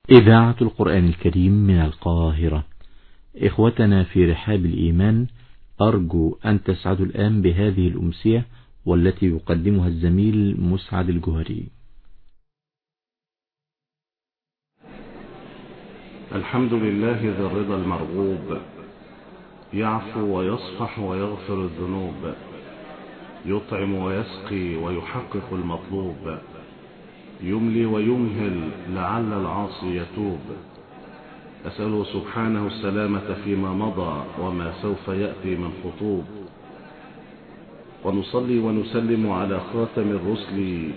إذاعة القرآن الكريم من القاهرة. إخوتنا في رحاب الإيمان، أرجو أن تسعدوا الآن بهذه الأمسية والتي يقدمها الزميل مسعد الجهري. الحمد لله ذي الرضا المرغوب، يعفو ويصفح ويغفر الذنوب، يطعم ويسقي ويحقق المطلوب، يملي ويمهل لعل العاصي يتوب. أسأله سبحانه السلامة فيما مضى وما سوف يأتي من خطوب، ونصلي ونسلم على خاتم الرسل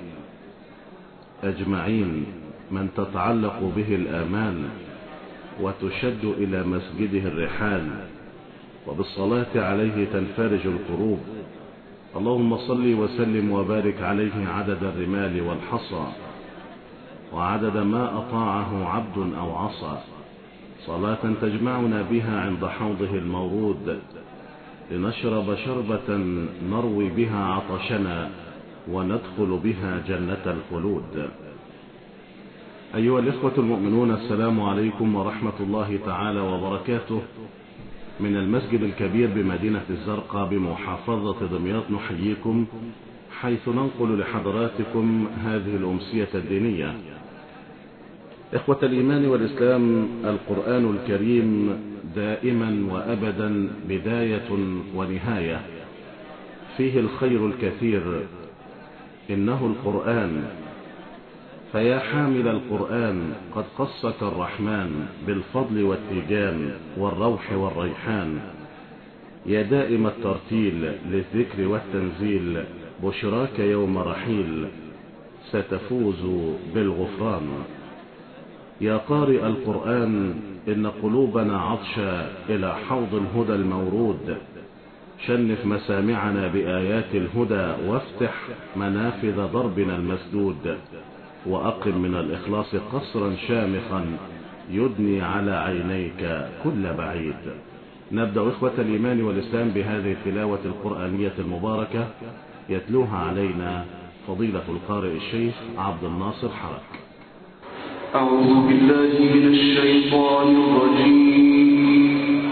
أجمعين من تتعلق به الآمال وتشد إلى مسجده الرحال، وبالصلاة عليه تنفرج الكروب. اللهم صل وسلم وبارك عليه عدد الرمال والحصى، وعدد ما أطاعه عبد أو عصى، صلاة تجمعنا بها عند حوضه المورود لنشرب شربة نروي بها عطشنا وندخل بها جنة الخلود. أيها الإخوة المؤمنون، السلام عليكم ورحمة الله تعالى وبركاته. من المسجد الكبير بمدينة الزرقاء بمحافظة دمياط نحييكم، حيث ننقل لحضراتكم هذه الأمسية الدينية. إخوة الإيمان والإسلام، القرآن الكريم دائما وأبدا بداية ونهاية، فيه الخير الكثير، إنه القرآن. فيا حامل القرآن، قد قصك الرحمن بالفضل والتيجان والروح والريحان. يا دائم الترتيل للذكر والتنزيل، بشراك يوم رحيل ستفوز بالغفران. يا قارئ القرآن، إن قلوبنا عطشا إلى حوض الهدى المورود، شنف مسامعنا بآيات الهدى، وافتح منافذ ضربنا المسدود، وأقم من الإخلاص قصرا شامخا يدني على عينيك كل بعيد. نبدأ إخوة الإيمان والإسلام بهذه التلاوة القرآنية المباركة، يتلوها علينا فضيلة القارئ الشيخ عبد الناصر حرك. أعوذ بالله من الشيطان الرجيم.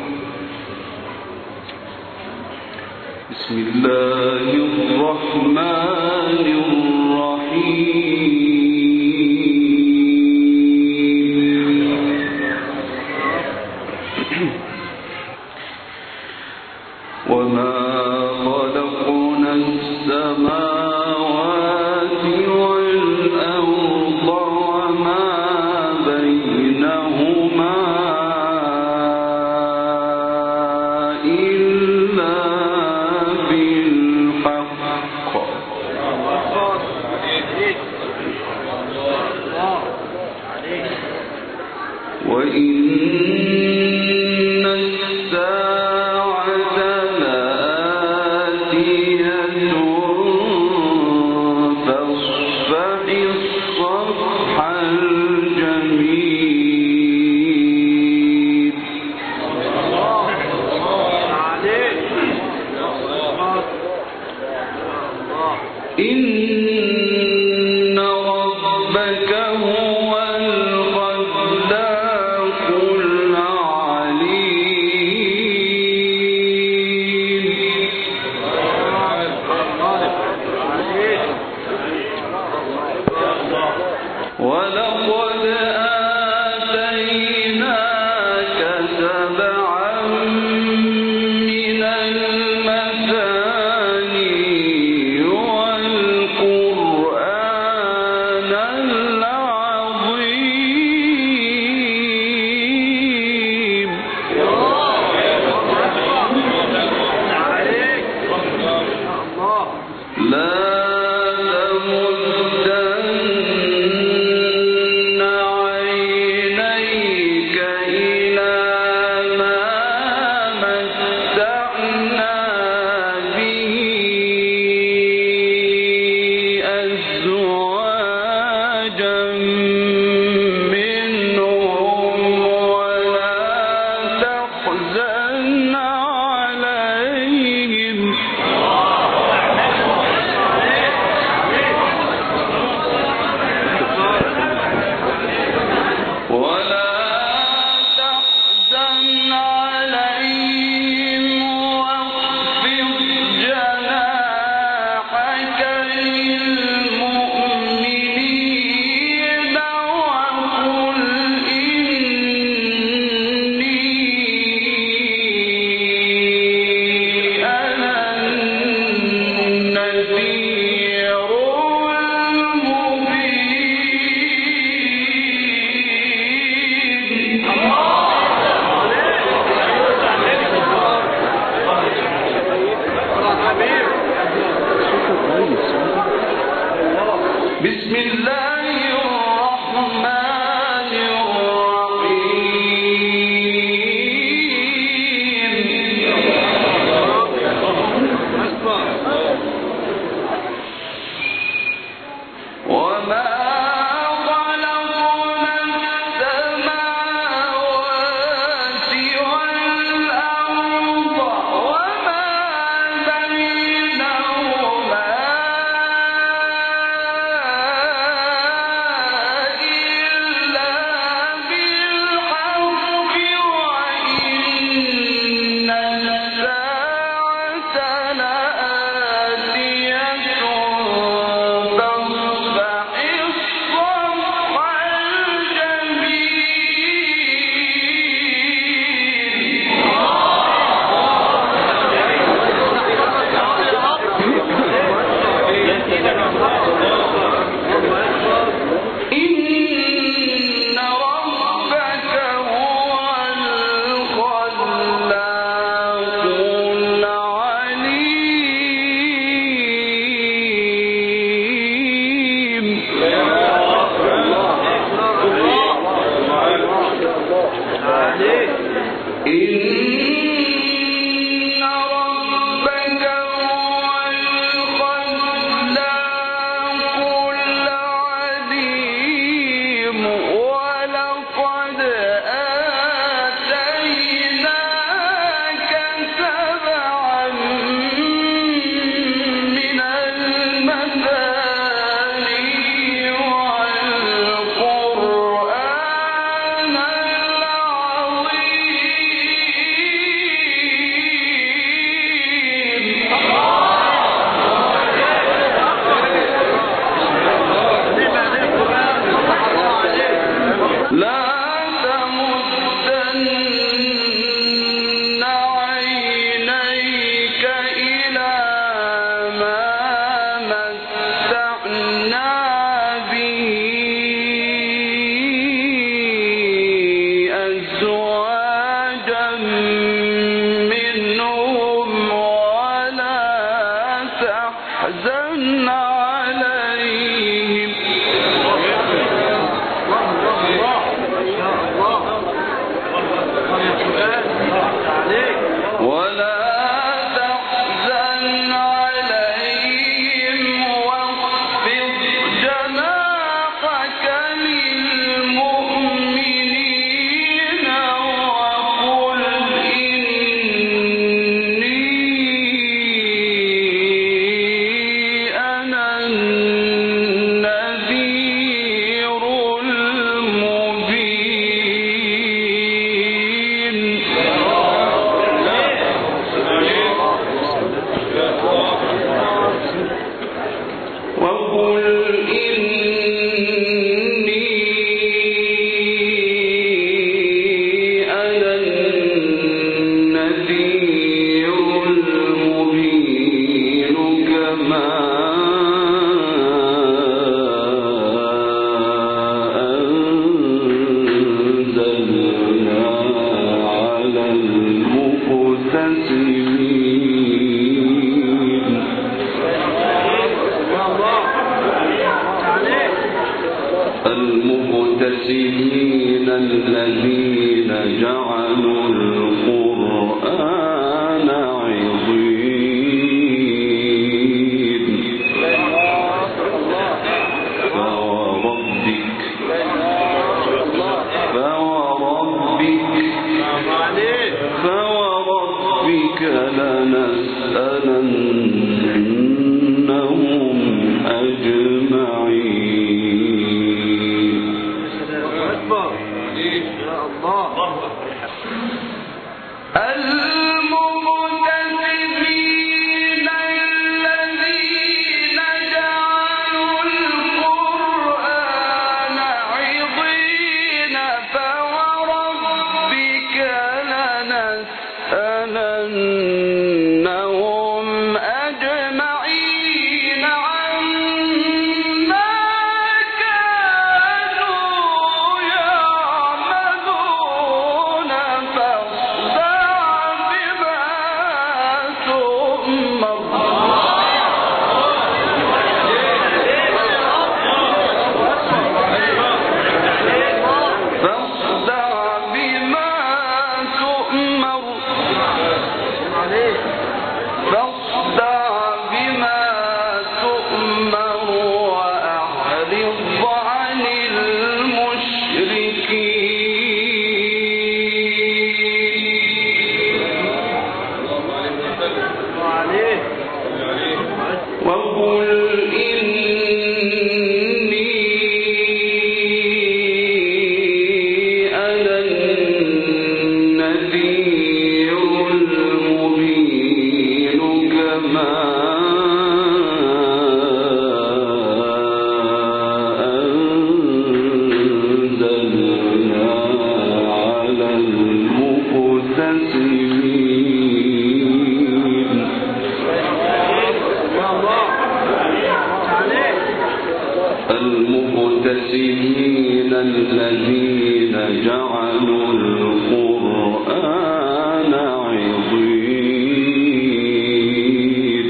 بسم الله الرحمن الرحيم. وما خلقنا السماوات والأرض وما بينهما إلا بالحق، وإن إن ربك هو الخلاق العليم. المقتسمين الذين جعلوا القرآن عضين فوربك لنسألنهم أجمعين. المقتسمين الذين جعلوا القرآن عضين فوربك لنسألنهم أجمعين عما كانوا يعملون فاصدع بما تؤمر. وقل إني أنا النذير المبين كما أنزلنا على المقتسمين. المقتسمين الذين جعلوا القرآن عضين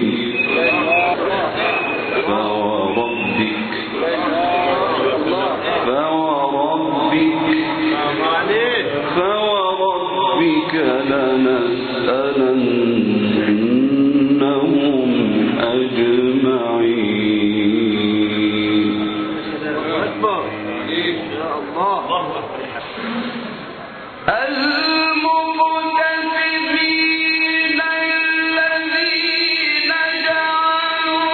فوربك لنسألنهم أجمعين. المقتسمين الذين جعلوا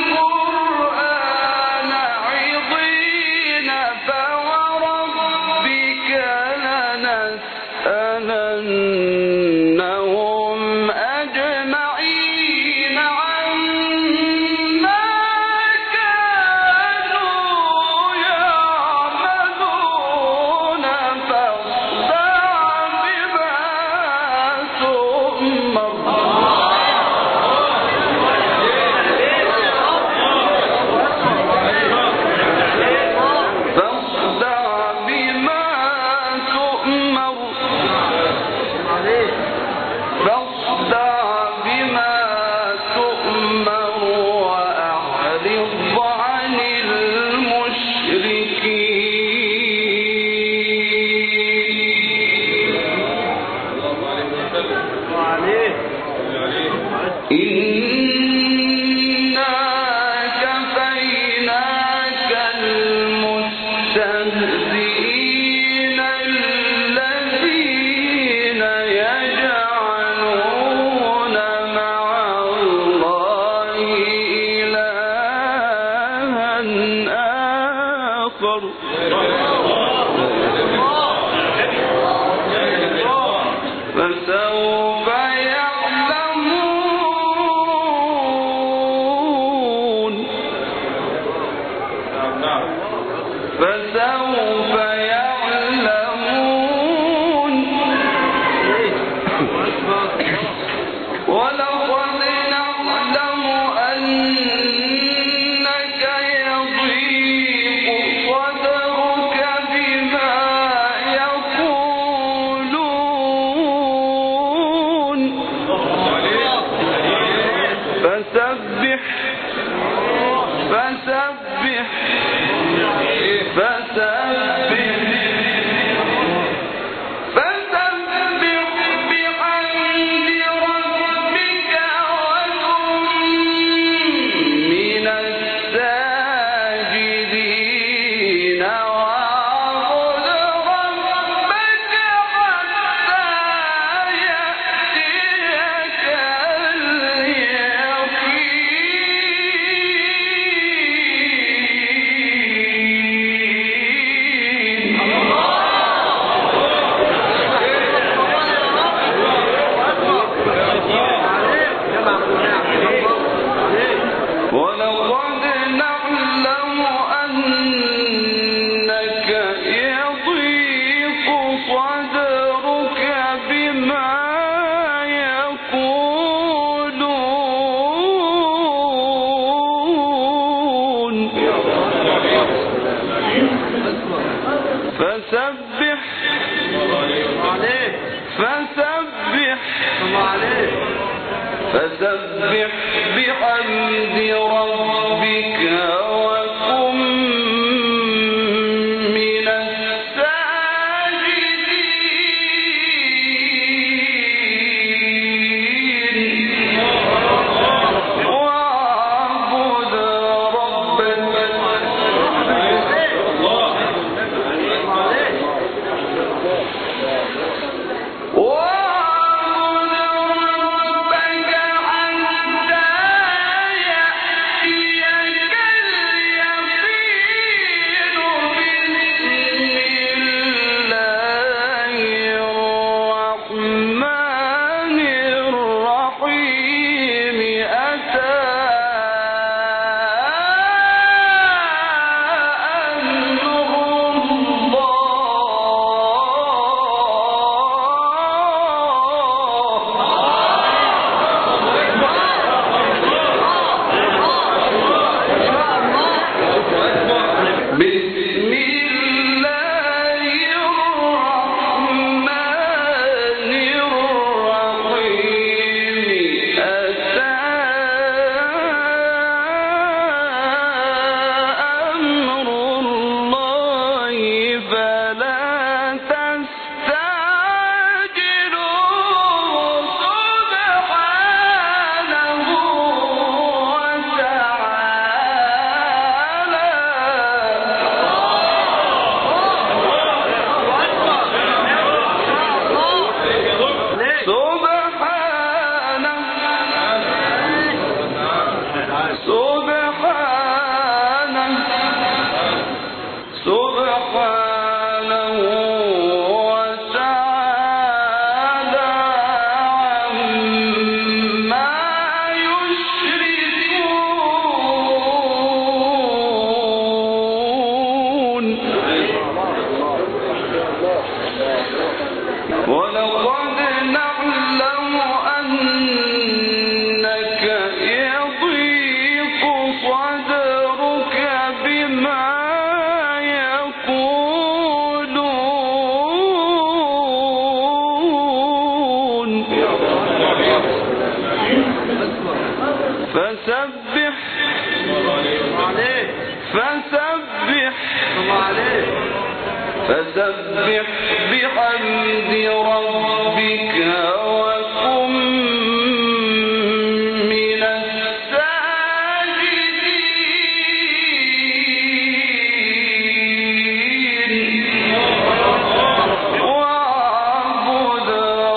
القرآن عضين فوربك لنسألنهم أجمعين عما كانوا يعملون فاصدع بما تؤمر. المستهزئين الذين يجعلون مع الله إلها آخر فسوف يعلمون. ولقد نعلم أنك يضيق صدرك بما يقولون فسبح بحمد ربك وكن من الساجدين واعبد ربك حتى يأتيك ولقد نعلم أنك يضيق صدرك بما يقولون فسبح بحمد ربك وكن من الساجدين واعبد ربك حتى يأتيك فسبح بحمد ربك وكن من الساجدين واعبد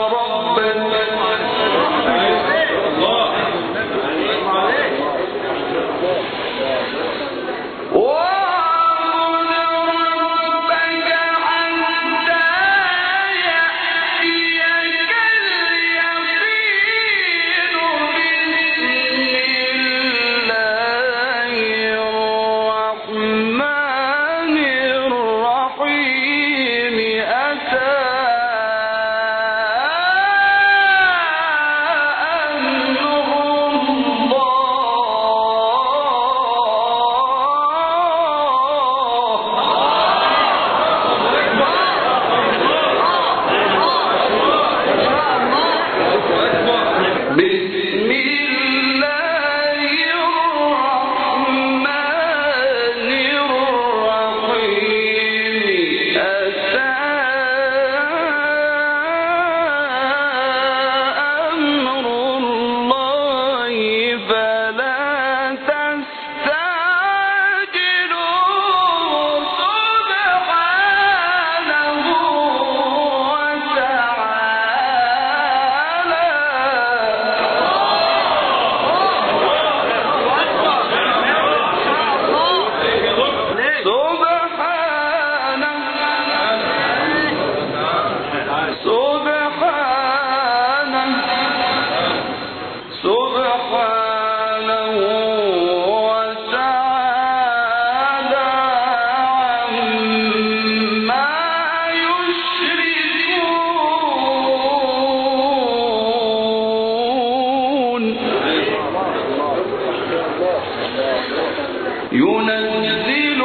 ينزل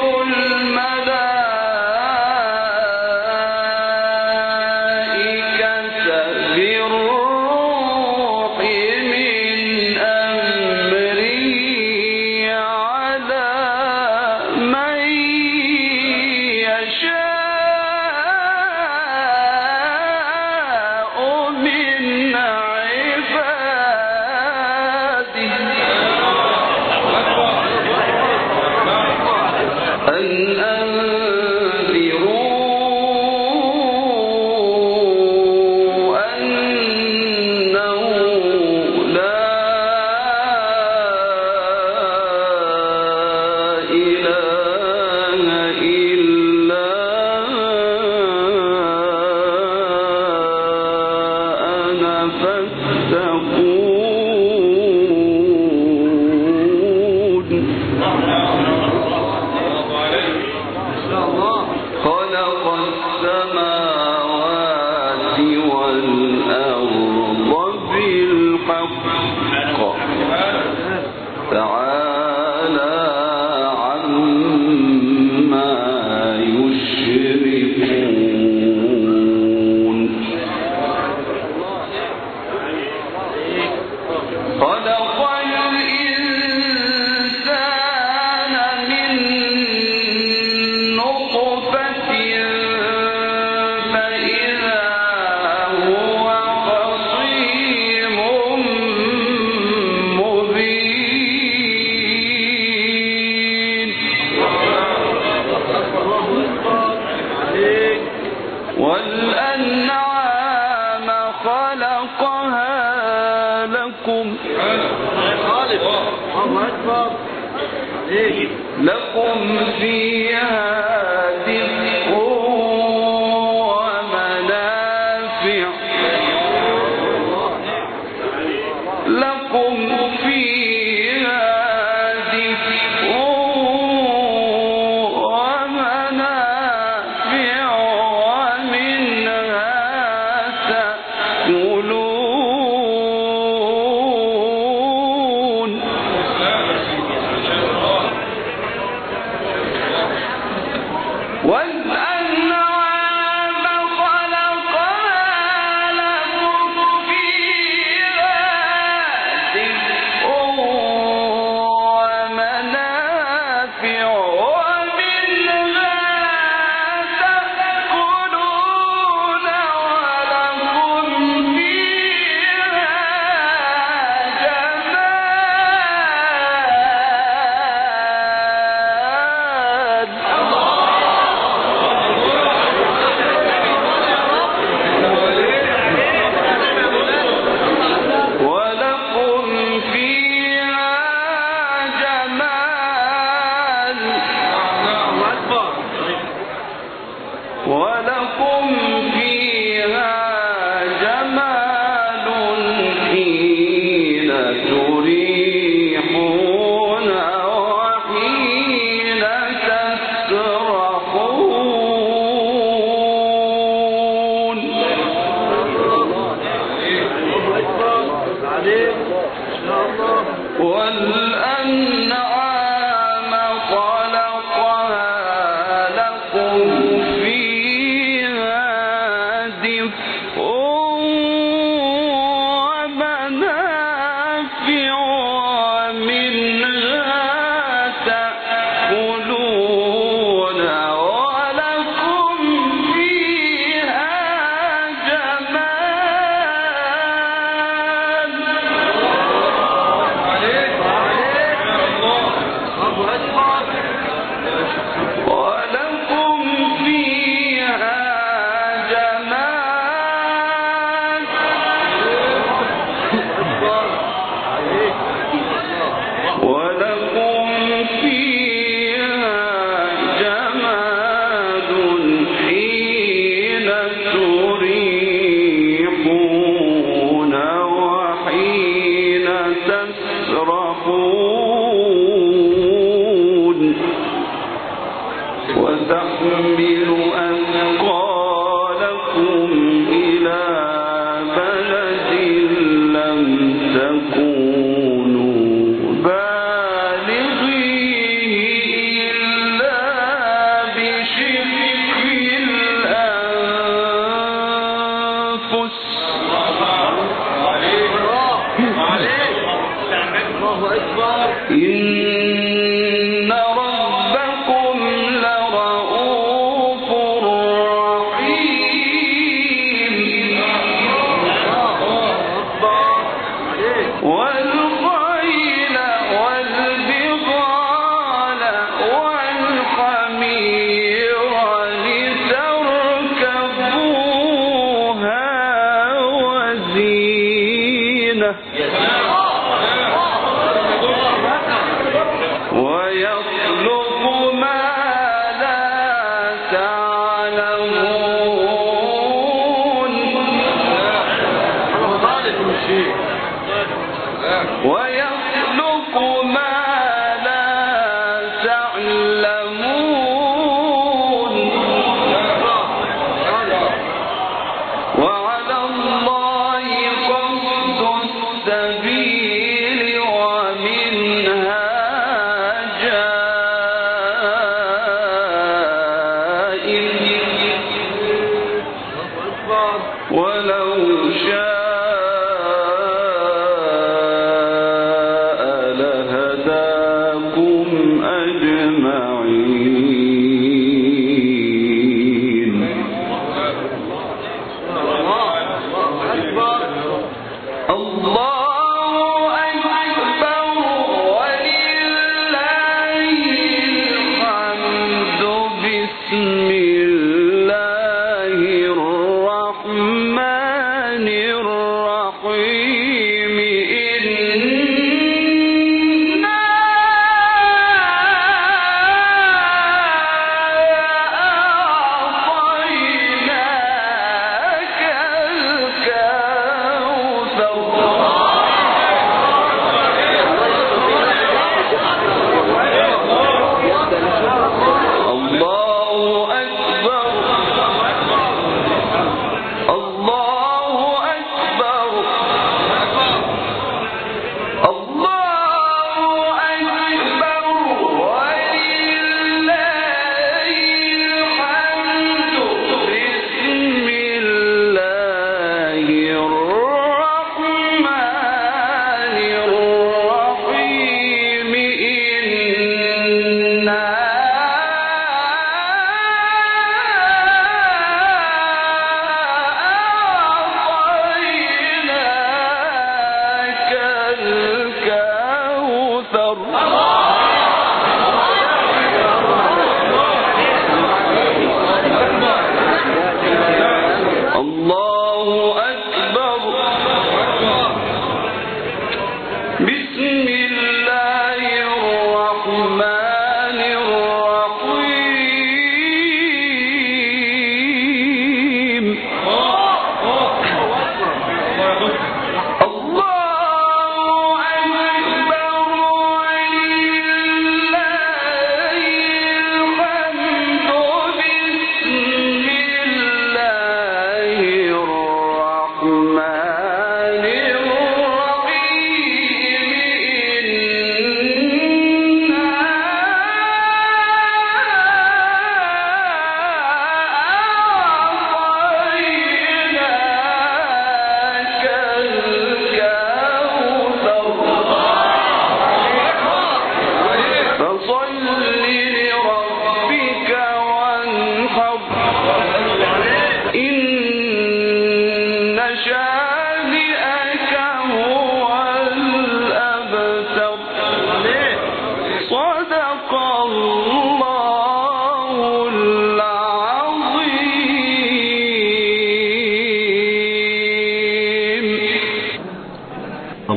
الملائكة بالروح من أمره على من يشاء من عباده أن أنذروا أنه لا إله إلا أنا فاتقون. خلق السماوات والأرض بالحق تعالى عما يشركون. خلق الإنسان من نطفة فإذا هو خصيم مبين. والأنعام خلقها لكم فيها دفء ومنافع لكم فيها دفء ومنافع ومنها تأكلون. والأنعام خلقها لكم فيها دفء ومنافع ومنها تأكلون ولكم فيها جمال حين تريحون وحين تسرحون وتحمل أثقالكم إلى بلد لم تكونوا بالغيه إلا بشق الأنفس إن ربكم لرؤوف رحيم والخيل والبغال والحمير لتركبوها وزينة ويخلق ما لا تعلمون ويخلق ما لا تعلمون وعلى الله قصد السبيل ومنها ولو شاء لهداكم أجمعين الله أكبر ولله الحمد بسم الله الرحمن الرحيم إنا أعطيناك الكوثر الله أكبر الله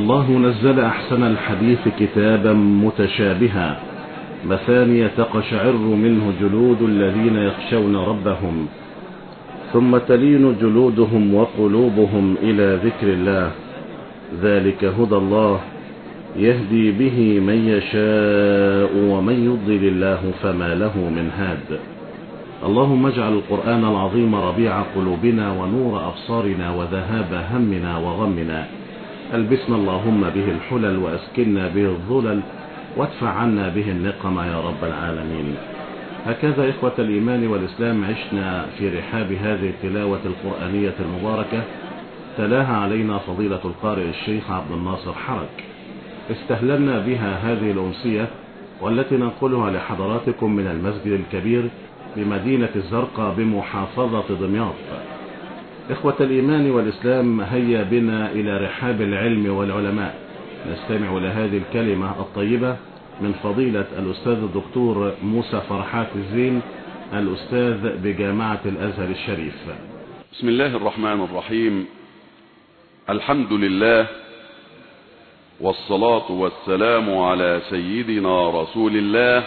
الله نزل أحسن الحديث كتابا متشابها مثانية تقشعر منه جلود الذين يخشون ربهم ثم تلين جلودهم وقلوبهم إلى ذكر الله ذلك هدى الله يهدي به من يشاء ومن يضلل الله فما له من هاد. اللهم اجعل القرآن العظيم ربيع قلوبنا ونور أبصارنا وذهاب همنا وغمنا. ألبسنا اللهم به الحلل وأسكننا به الظلل وادفع عنا به النقم يا رب العالمين. هكذا إخوة الإيمان والإسلام عشنا في رحاب هذه التلاوة القرآنية المباركة تلاها علينا فضيلة القارئ الشيخ عبد الناصر حرك. استهللنا بها هذه الأمسية والتي ننقلها لحضراتكم من المسجد الكبير بمدينة الزرقاء بمحافظة دمياط. إخوة الإيمان والإسلام، هيا بنا إلى رحاب العلم والعلماء نستمع لهذه الكلمة الطيبة من فضيلة الأستاذ الدكتور موسى فرحات الزين الأستاذ بجامعة الأزهر الشريف. بسم الله الرحمن الرحيم. الحمد لله والصلاة والسلام على سيدنا رسول الله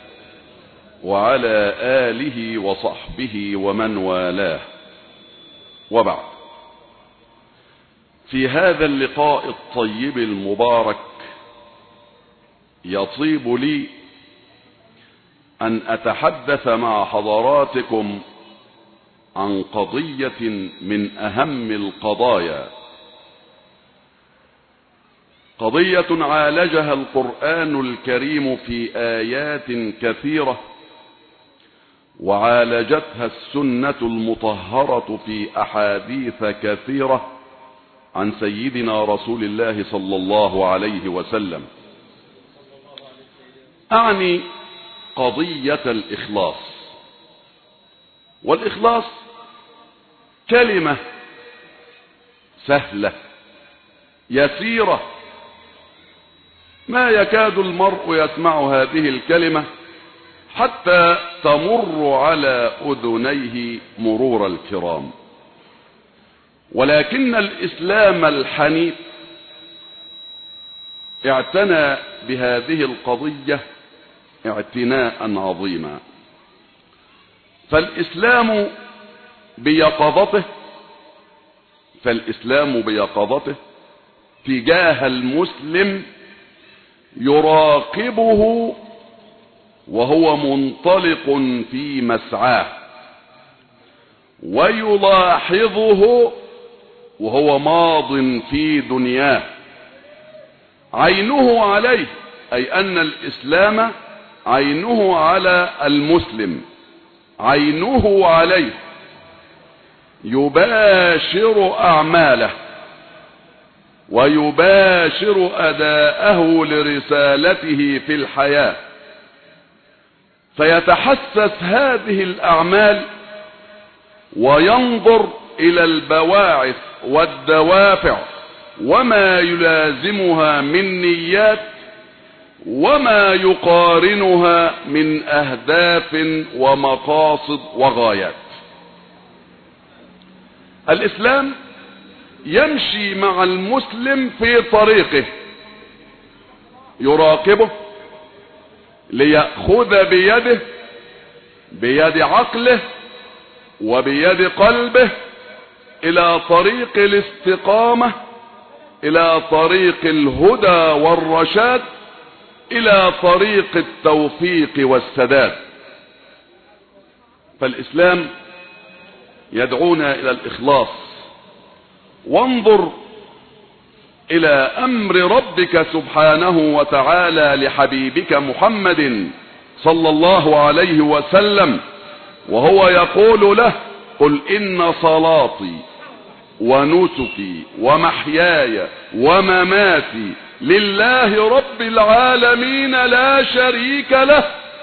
وعلى آله وصحبه ومن والاه، وبعد. في هذا اللقاء الطيب المبارك يطيب لي أن أتحدث مع حضراتكم عن قضية من أهم القضايا، قضية عالجها القرآن الكريم في آيات كثيرة، وعالجتها السنة المطهرة في أحاديث كثيرة عن سيدنا رسول الله صلى الله عليه وسلم. أعني قضية الإخلاص. والإخلاص كلمة سهلة يسيرة، ما يكاد المرء يسمع هذه الكلمة حتى تمر على أذنيه مرور الكرام، ولكن الإسلام الحنيف اعتنى بهذه القضية اعتناء عظيما. فالإسلام بيقظته تجاه المسلم يراقبه وهو منطلق في مسعاه، ويلاحظه وهو ماض في دنياه. عينه عليه، أي أن الإسلام عينه على المسلم، عينه عليه، يباشر أعماله ويباشر أداءه لرسالته في الحياة، فيتحسس هذه الأعمال وينظر إلى البواعث والدوافع وما يلازمها من نيات وما يقارنها من أهداف ومقاصد وغايات. الإسلام يمشي مع المسلم في طريقه، يراقبه ليأخذ بيد عقله وبيد قلبه إلى طريق الاستقامة، إلى طريق الهدى والرشاد، إلى طريق التوفيق والسداد. فالإسلام يدعونا إلى الإخلاص. وانظر إلى أمر ربك سبحانه وتعالى لحبيبك محمد صلى الله عليه وسلم، وهو يقول له: قل إن صلاتي ونسكي ومحياي ومماتي لله رب العالمين لا شريك له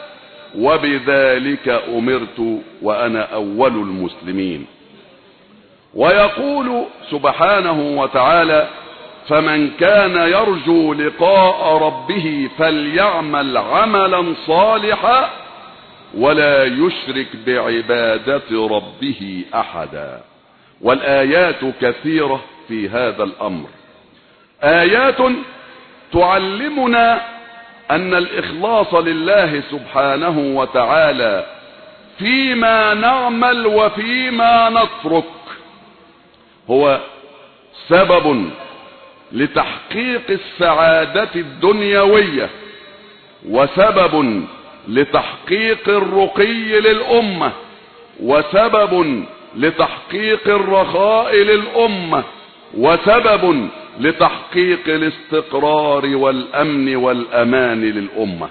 وبذلك أمرت وأنا أول المسلمين. ويقول سبحانه وتعالى: فمن كان يرجو لقاء ربه فليعمل عملا صالحا ولا يشرك بعبادة ربه أحدا. والآيات كثيرة في هذا الأمر. آيات تعلمنا أن الإخلاص لله سبحانه وتعالى فيما نعمل وفيما نترك هو سبب لتحقيق السعادة الدنيوية وسبب لتحقيق الرقي للأمة وسبب لتحقيق الرخاء للأمة وسبب لتحقيق الاستقرار والأمن والأمان للأمة.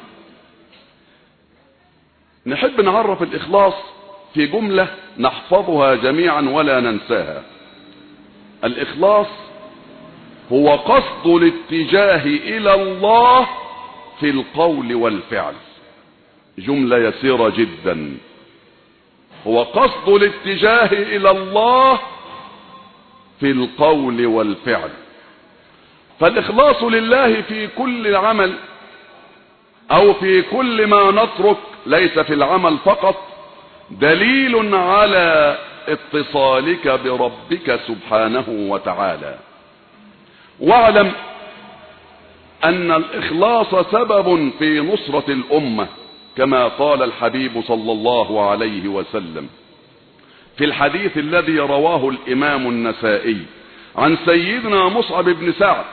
نحب نعرف الإخلاص في جملة نحفظها جميعا ولا ننساها. الإخلاص هو قصد الاتجاه إلى الله في القول والفعل. جملة يسيرة جدا. هو قصد الاتجاه إلى الله في القول والفعل. فالإخلاص لله في كل عمل أو في كل ما نترك ليس في العمل فقط دليل على اتصالك بربك سبحانه وتعالى. واعلم أن الإخلاص سبب في نصرة الأمة كما قال الحبيب صلى الله عليه وسلم في الحديث الذي رواه الإمام النسائي عن سيدنا مصعب بن سعد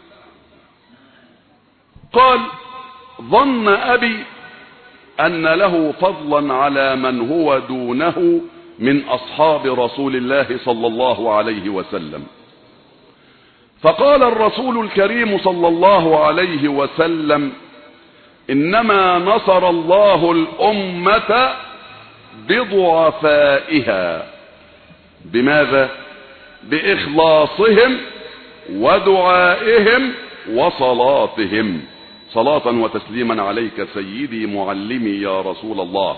قال: ظن أبي أن له فضلا على من هو دونه من أصحاب رسول الله صلى الله عليه وسلم. فقال الرسول الكريم صلى الله عليه وسلم: إنما نصر الله الأمة بضعفائها. بماذا؟ بإخلاصهم ودعائهم وصلاتهم. صلاة وتسليما عليك سيدي معلمي يا رسول الله.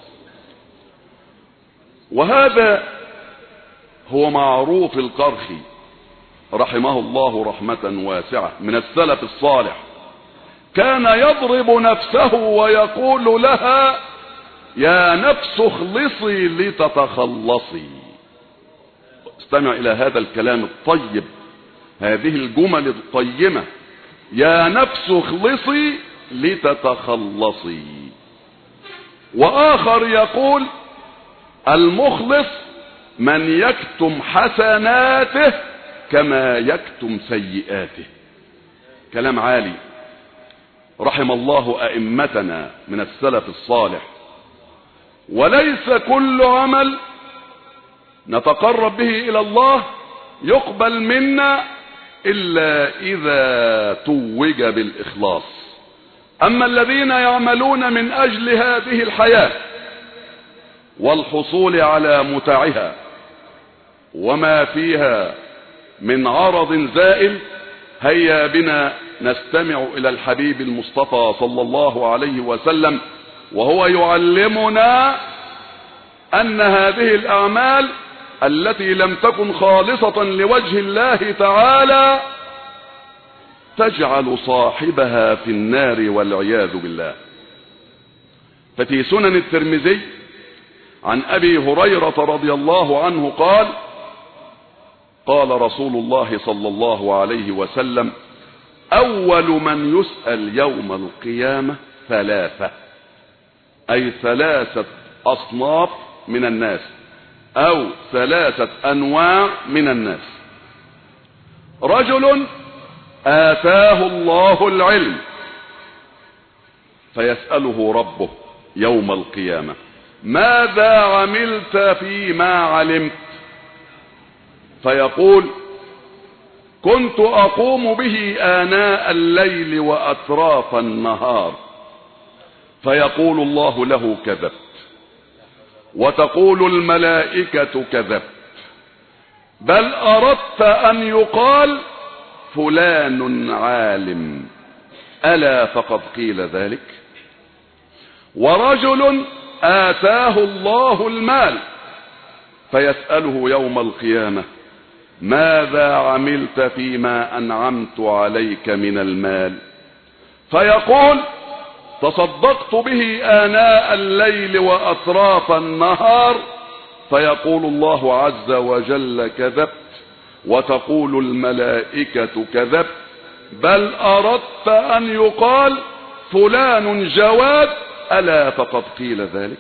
وهذا هو معروف القرخي رحمه الله رحمة واسعة من السلف الصالح، كان يضرب نفسه ويقول لها: يا نفس اخلصي لتتخلصي. استمع إلى هذا الكلام الطيب، هذه الجمل القيمة: يا نفس اخلصي لتتخلصي. وآخر يقول: المخلص من يكتم حسناته كما يكتم سيئاته. كلام عالي. رحم الله أئمتنا من السلف الصالح. وليس كل عمل نتقرب به إلى الله يقبل منا إلا إذا توج بالإخلاص. أما الذين يعملون من أجل هذه الحياة والحصول على متاعها وما فيها من عرض زائل، هيا بنا نستمع إلى الحبيب المصطفى صلى الله عليه وسلم وهو يعلمنا أن هذه الأعمال التي لم تكن خالصة لوجه الله تعالى تجعل صاحبها في النار والعياذ بالله. ففي سنن الترمذي عن أبي هريرة رضي الله عنه قال: قال رسول الله صلى الله عليه وسلم: أول من يسأل يوم القيامة ثلاثة، أي ثلاثة أصناف من الناس أو ثلاثة أنواع من الناس. رجل آتاه الله العلم فيسأله ربه يوم القيامة: ماذا عملت فيما علمت؟ فيقول: كنت أقوم به آناء الليل وأطراف النهار. فيقول الله له: كذبت. وتقول الملائكة: كذبت، بل أردت أن يقال فلان عالم، ألا فقد قيل ذلك. ورجل آتاه الله المال فيسأله يوم القيامة: ماذا عملت فيما أنعمت عليك من المال؟ فيقول: تصدقت به آناء الليل وأطراف النهار. فيقول الله عز وجل: كذبت. وتقول الملائكة: كذبت. بل أردت أن يقال فلان جواد ألا فقد قيل ذلك.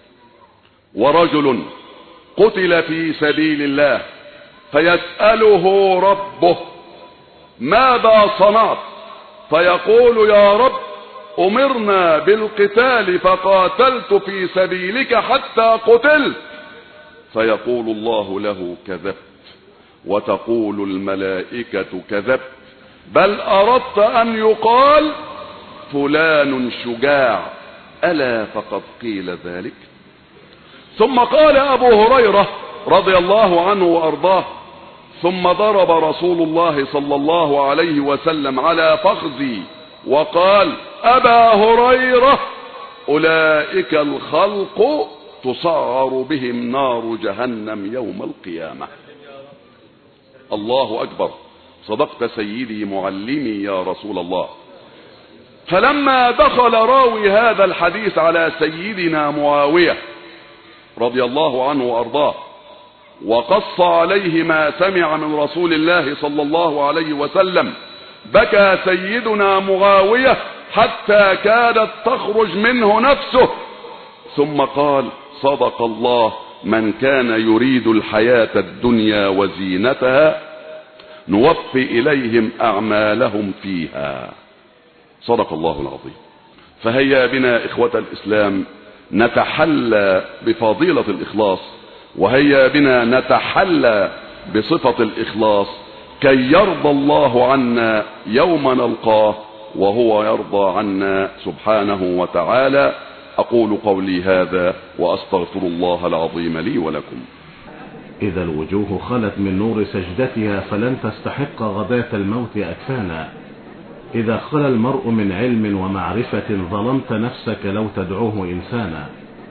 ورجل قتل في سبيل الله فيسأله ربه ماذا صنعت؟ فيقول يا رب أمرنا بالقتال فقاتلت في سبيلك حتى قتلت. فيقول الله له كذبت، وتقول الملائكة كذبت، بل أردت أن يقال فلان شجاع ألا فقد قيل ذلك. ثم قال أبو هريرة رضي الله عنه وأرضاه ثم ضرب رسول الله صلى الله عليه وسلم على فخذي وقال أبا هريرة أولئك الخلق تصعر بهم نار جهنم يوم القيامة. الله أكبر، صدقت سيدي معلمي يا رسول الله. فلما دخل راوي هذا الحديث على سيدنا معاوية رضي الله عنه وأرضاه وقص عليه ما سمع من رسول الله صلى الله عليه وسلم، بكى سيدنا معاوية حتى كادت تخرج منه نفسه، ثم قال صدق الله من كان يريد الحياة الدنيا وزينتها نوفي إليهم أعمالهم فيها. صدق الله العظيم. فهيا بنا إخوة الإسلام نتحلى بفضيلة الإخلاص، وهيا بنا نتحلى بصفة الإخلاص كي يرضى الله عنا يوم نلقاه وهو يرضى عنا سبحانه وتعالى. أقول قولي هذا وأستغفر الله العظيم لي ولكم. إذا الوجوه خلت من نور سجدتها فلن تستحق غداة الموت أكفانا. إذا خلا المرء من علم ومعرفة ظلمت نفسك لو تدعوه إنسانا.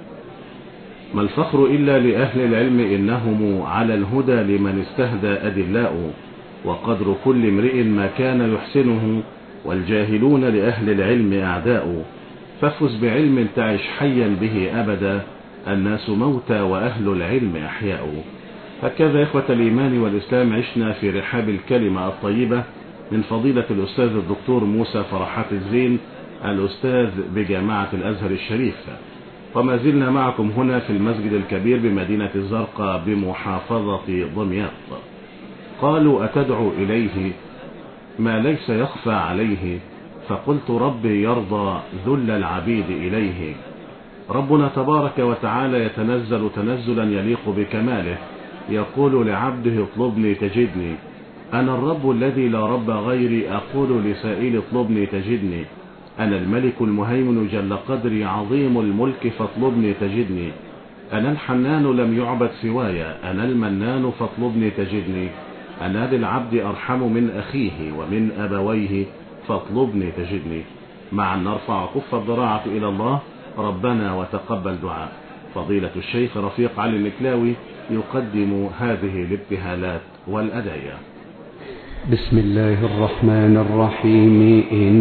ما الفخر إلا لأهل العلم إنهم على الهدى لمن استهدى أدلاء، وقدر كل امرئ ما كان يحسنه والجاهلون لأهل العلم أعداء. فافز بعلم تعش حيا به أبدا، الناس موتى وأهل العلم أحياء. هكذا إخوة الإيمان والإسلام عشنا في رحاب الكلمة الطيبة من فضيلة الأستاذ الدكتور موسى فرحات الزين الأستاذ بجامعة الأزهر الشريف. وما زلنا معكم هنا في المسجد الكبير بمدينة الزرقاء بمحافظة دمياط. قالوا أتدعو إليه ما ليس يخفى عليه، فقلت ربي يرضى ذل العبيد إليه. ربنا تبارك وتعالى يتنزل تنزلا يليق بكماله، يقول لعبده اطلبني تجدني. أنا الرب الذي لا رب غيري، أقول لسائل اطلبني تجدني. أنا الملك المهيمن جل قدري عظيم الملك فاطلبني تجدني. أنا الحنان لم يعبد سوايا، أنا المنان فاطلبني تجدني. أنا للعبد أرحم من أخيه ومن أبويه فاطلبني تجدني. معا نرفع كف الضراعة إلى الله ربنا وتقبل دعاء. فضيلة الشيخ رفيق علي المكلاوي يقدم هذه الابتهالات والأدعية. بسم الله الرحمن الرحيم.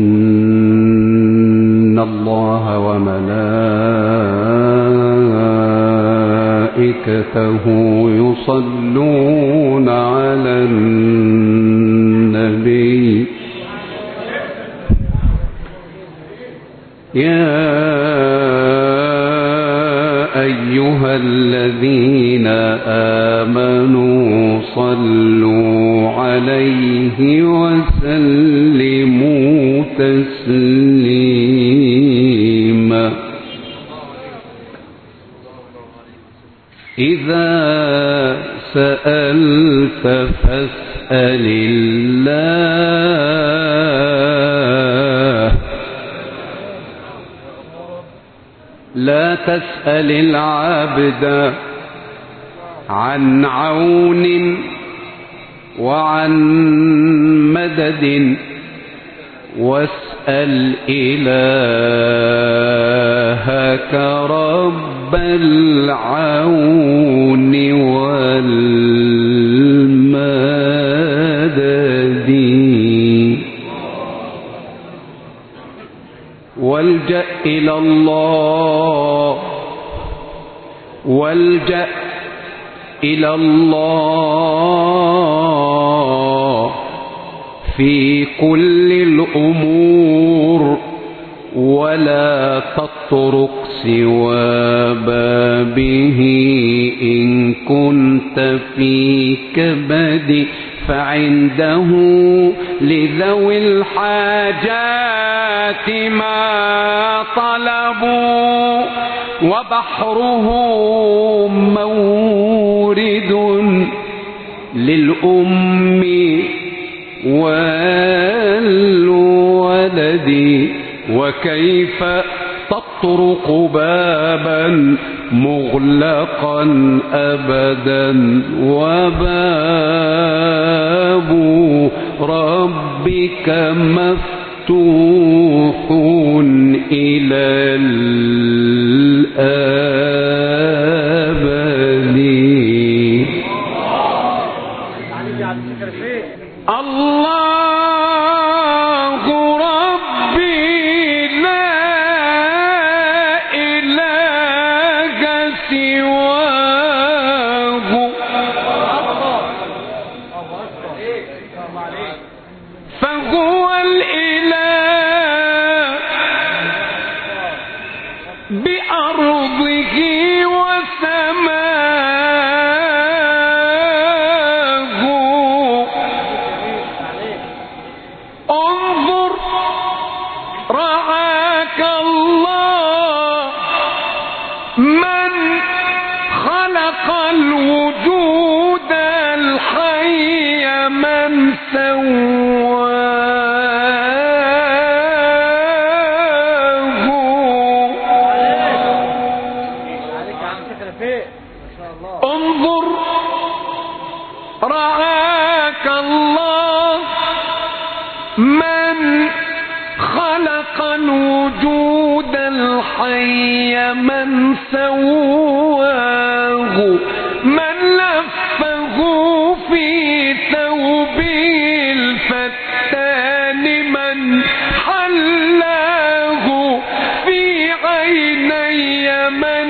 إن الله وملائكته يصلون على النبي يا أيها الذين آمنوا صلوا عليه وسلموا تسليما. إذا سألت فاسأل الله لا تسأل العبد عن عون وعن مدد، واسأل إلهك رب العون والمدد. والجأ إلى الله، والجأ إلى الله في كل الأمور ولا تطرق سوى بابه. إن كنت في كبد فعنده لذوي الحاجات ما طلبوا، وبحره مورد للأم والولد. وكيف تطرق بابا مغلقا أبدا، وباب ربك مفتوح إلى الآبد. الله ربي لا إله سواه، فهو الإله بأرضه وسماه. انظر رعاك الله من خلق الوجود الحي من سواه. انظر رعاك الله من خلق الوجود الحي من سواه، من لفه في ثوبه الفتان من حلاه، في عيني من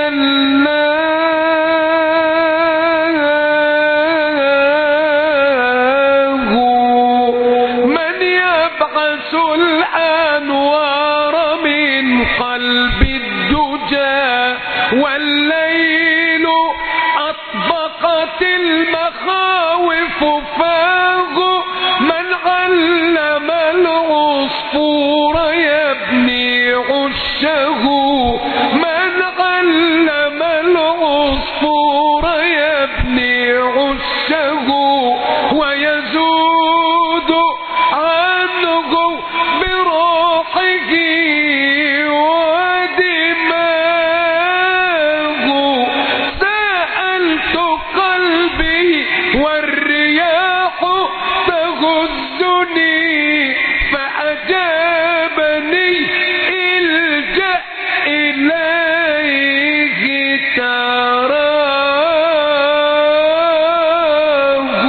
جلاه، من يبعث الأنوار من قلب الدجى، والليل أطبقت المخاوف فاه، من علم العصفور يبني عشه، من علم العصفور يبني عشه، ويزود عنه بروحه ودماه. سألت قلبي والرياح تغزني، فأجابني الجأ إليه تراه.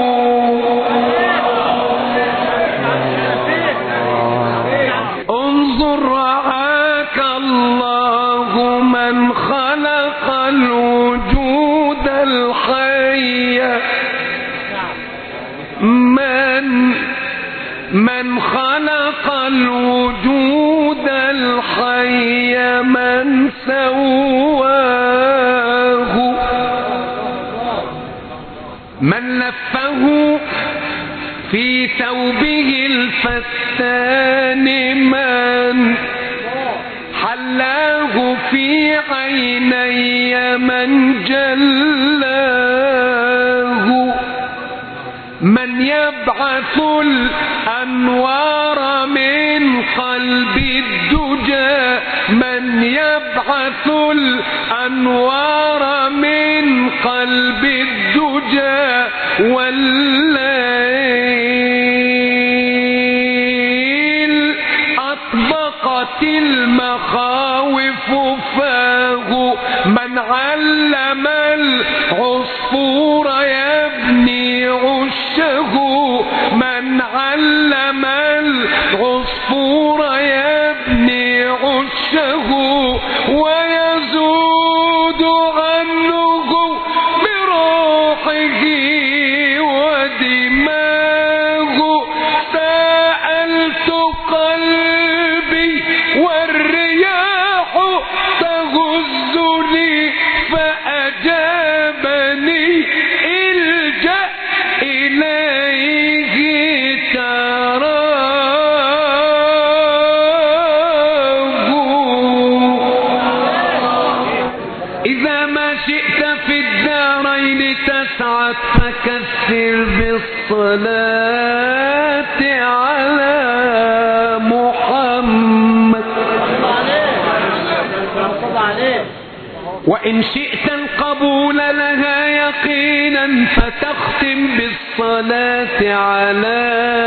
انظر رعاك الله من خلق الوجود الحي، من خلق الوجود الحي من سواه، من لفه في ثوبه الفتان من حلاه، في عيني من جلاه، من يبعث الأنوار من قلب الدجى، من يبعث الأنوار من قلب الدجى، والليل أطبقت المخاوف فاه، من علم العصفور يبني عشه، من علم العصفور يبني عشه، ويزود عنه بروحه ودماه. قلبي والرياح تغزني فأجابني الجأ إليه تراه. إذا ما شئت في الدارين تسعد فكثر بالصلاة على محمد. وإن شئت القبول لها يقينا فتختم بالصلاة على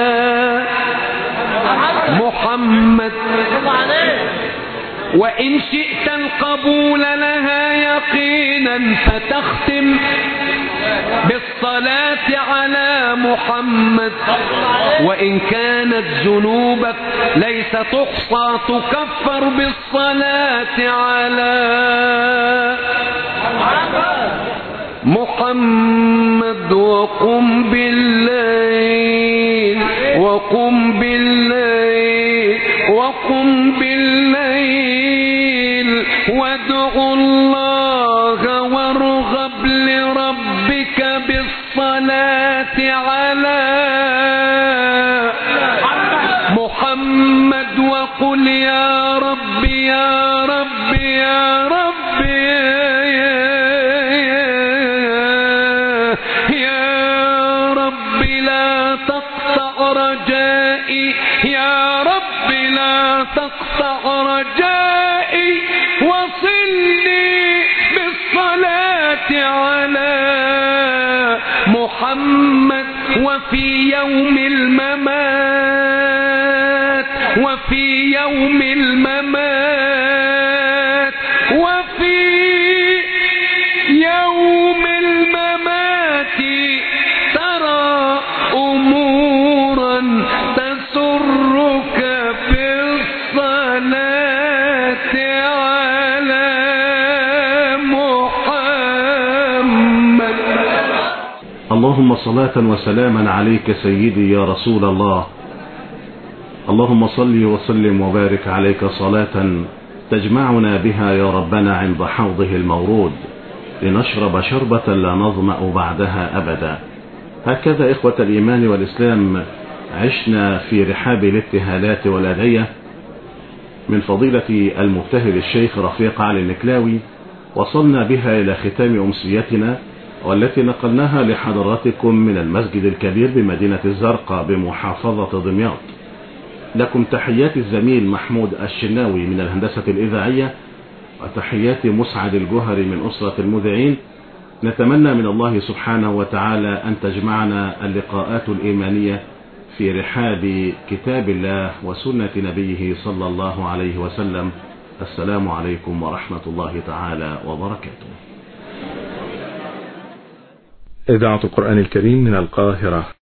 محمد. وإن شئت القبول لها يقينا فتختم بالصلاة على محمد. وإن كانت ذنوبك ليس تحصى تكفر بالصلاة على محمد. وقم بالليل وقم بالليل وقم بالليل وادع الله وارغب لربك بالصلاة على محمد. وقل يا رب يا رب يا رب يا رب لا تقطع رجائي يا رب لا تقطع رجائي وصلني بالصلاة على محمد. وفي يوم الممات وفي يوم الممات وفي يوم الممات ترى أمورا تسرك بالصلاة على محمد. اللهم صلاة وسلاما عليك سيدي يا رسول الله. اللهم صل وسلم وبارك عليك صلاة تجمعنا بها يا ربنا عند حوضه المورود لنشرب شربة لا نظمأ بعدها أبدا. هكذا إخوة الإيمان والإسلام عشنا في رحاب الابتهالات والأدعية من فضيلة المبتهل الشيخ رفيق علي النكلاوي. وصلنا بها إلى ختام أمسيتنا والتي نقلناها لحضراتكم من المسجد الكبير بمدينة الزرقاء بمحافظة دمياط. لكم تحيات الزميل محمود الشناوي من الهندسة الإذاعية وتحيات مسعد الجهري من أسرة المذيعين. نتمنى من الله سبحانه وتعالى أن تجمعنا اللقاءات الإيمانية في رحاب كتاب الله وسنة نبيه صلى الله عليه وسلم. السلام عليكم ورحمة الله تعالى وبركاته. إذاعة القرآن الكريم من القاهرة.